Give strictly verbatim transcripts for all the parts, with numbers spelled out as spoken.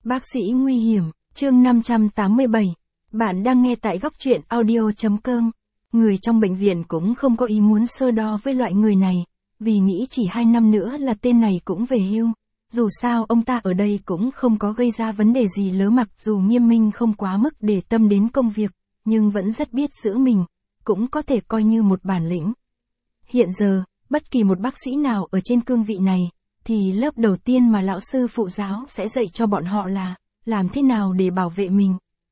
Bác sĩ nguy hiểm, chương năm trăm tám mươi bảy. Bạn đang nghe tại góc truyện audio.com. Người trong bệnh viện cũng không có ý muốn sơ đo với loại người này, vì nghĩ chỉ hai năm nữa là tên này cũng về hưu. Dù sao ông ta ở đây cũng không có gây ra vấn đề gì lớn, mặc dù nghiêm minh không quá mức để tâm đến công việc, nhưng vẫn rất biết giữ mình, cũng có thể coi như một bản lĩnh. Hiện giờ, bất kỳ một bác sĩ nào ở trên cương vị này, thì lớp đầu tiên mà lão sư phụ giáo sẽ dạy cho bọn họ là làm thế nào để bảo vệ mình.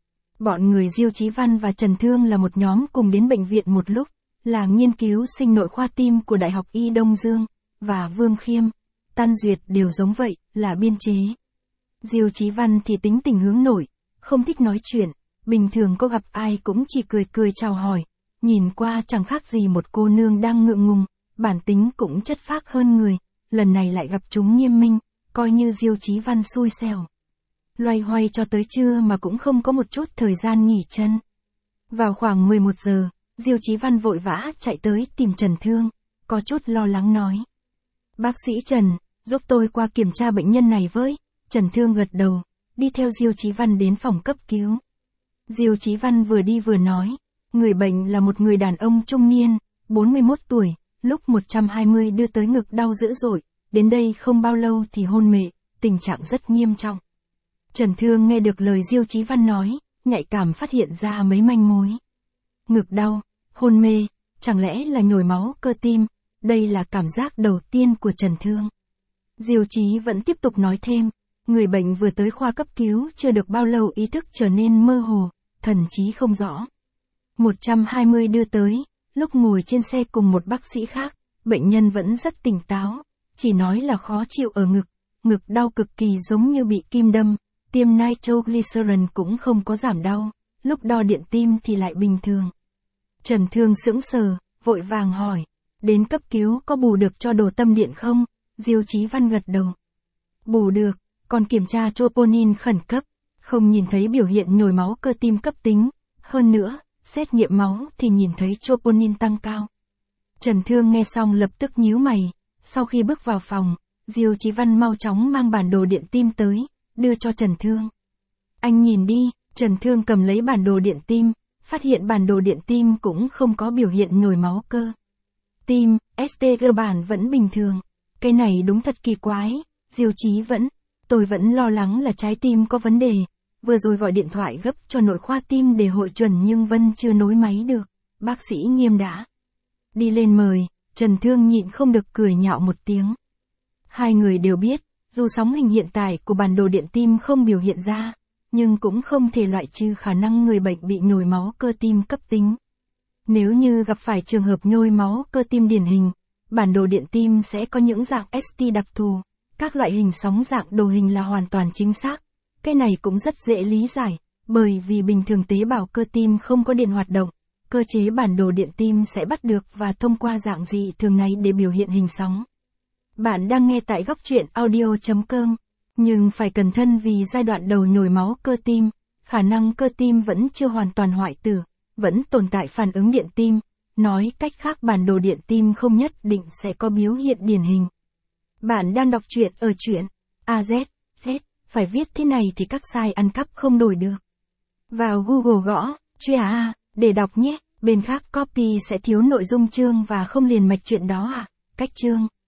Bọn người Diêu Chí Văn và Trần Thương là một nhóm cùng đến bệnh viện một lúc, là nghiên cứu sinh nội khoa tim của Đại học Y Đông Dương, và Vương Khiêm, Tan Duyệt đều giống vậy, là biên chế. Diêu Chí Văn thì tính tình hướng nội, không thích nói chuyện, bình thường có gặp ai cũng chỉ cười cười chào hỏi, nhìn qua chẳng khác gì một cô nương đang ngượng ngùng, bản tính cũng chất phác hơn người, lần này lại gặp chúng nghiêm minh, coi như Diêu Chí Văn xui xẻo. Loay hoay cho tới trưa mà cũng không có một chút thời gian nghỉ chân. Vào khoảng mười một giờ, Diêu Chí Văn vội vã chạy tới tìm Trần Thương, có chút lo lắng nói. Bác sĩ Trần, giúp tôi qua kiểm tra bệnh nhân này với. Trần Thương gật đầu, đi theo Diêu Chí Văn đến phòng cấp cứu. Diêu Chí Văn vừa đi vừa nói, người bệnh là một người đàn ông trung niên, bốn mươi mốt tuổi, lúc một trăm hai mươi đưa tới ngực đau dữ dội, đến đây không bao lâu thì hôn mê, tình trạng rất nghiêm trọng. Trần Thương nghe được lời Diêu Chí Văn nói, nhạy cảm phát hiện ra mấy manh mối. Ngực đau, hôn mê, chẳng lẽ là nhồi máu cơ tim, đây là cảm giác đầu tiên của Trần Thương. Diêu Chí vẫn tiếp tục nói thêm, người bệnh vừa tới khoa cấp cứu chưa được bao lâu ý thức trở nên mơ hồ, thần trí không rõ. một trăm hai mươi đưa tới, lúc ngồi trên xe cùng một bác sĩ khác, bệnh nhân vẫn rất tỉnh táo, chỉ nói là khó chịu ở ngực, ngực đau cực kỳ giống như bị kim đâm, tiêm nitroglycerin cũng không có giảm đau, lúc đo điện tim thì lại bình thường. Trần Thương sững sờ, vội vàng hỏi, đến cấp cứu có bù được cho đồ tâm điện không? Diêu Chí Văn gật đầu. Bù được, còn kiểm tra troponin khẩn cấp, không nhìn thấy biểu hiện nhồi máu cơ tim cấp tính, hơn nữa, xét nghiệm máu thì nhìn thấy troponin tăng cao. Trần Thương nghe xong lập tức nhíu mày, sau khi bước vào phòng, Diêu Chí Văn mau chóng mang bản đồ điện tim tới, đưa cho Trần Thương. Anh nhìn đi, Trần Thương cầm lấy bản đồ điện tim, phát hiện bản đồ điện tim cũng không có biểu hiện nhồi máu cơ tim, ét tê cơ bản vẫn bình thường. Cái này đúng thật kỳ quái, Diêu Chí vẫn, tôi vẫn lo lắng là trái tim có vấn đề, vừa rồi gọi điện thoại gấp cho nội khoa tim để hội chuẩn nhưng vẫn chưa nối máy được, bác sĩ Nghiêm đã đi lên mời, Trần Thương nhịn không được cười nhạo một tiếng. Hai người đều biết, dù sóng hình hiện tại của bản đồ điện tim không biểu hiện ra, nhưng cũng không thể loại trừ khả năng người bệnh bị nhồi máu cơ tim cấp tính. Nếu như gặp phải trường hợp nhồi máu cơ tim điển hình, bản đồ điện tim sẽ có những dạng ét tê đặc thù, các loại hình sóng dạng đồ hình là hoàn toàn chính xác. Cái này cũng rất dễ lý giải, bởi vì bình thường tế bào cơ tim không có điện hoạt động, cơ chế bản đồ điện tim sẽ bắt được và thông qua dạng dị thường này để biểu hiện hình sóng. Bạn đang nghe tại góc truyện audio.com, nhưng phải cẩn thận vì giai đoạn đầu nhồi máu cơ tim, khả năng cơ tim vẫn chưa hoàn toàn hoại tử, vẫn tồn tại phản ứng điện tim, nói cách khác bản đồ điện tim không nhất định sẽ có biểu hiện điển hình. Bạn đang đọc truyện ở truyện a zét, Z, phải viết thế này thì các sai ăn cắp không đổi được. Vào Google gõ, truyện A, để đọc nhé, bên khác copy sẽ thiếu nội dung chương và không liền mạch chuyện đó à, cách chương.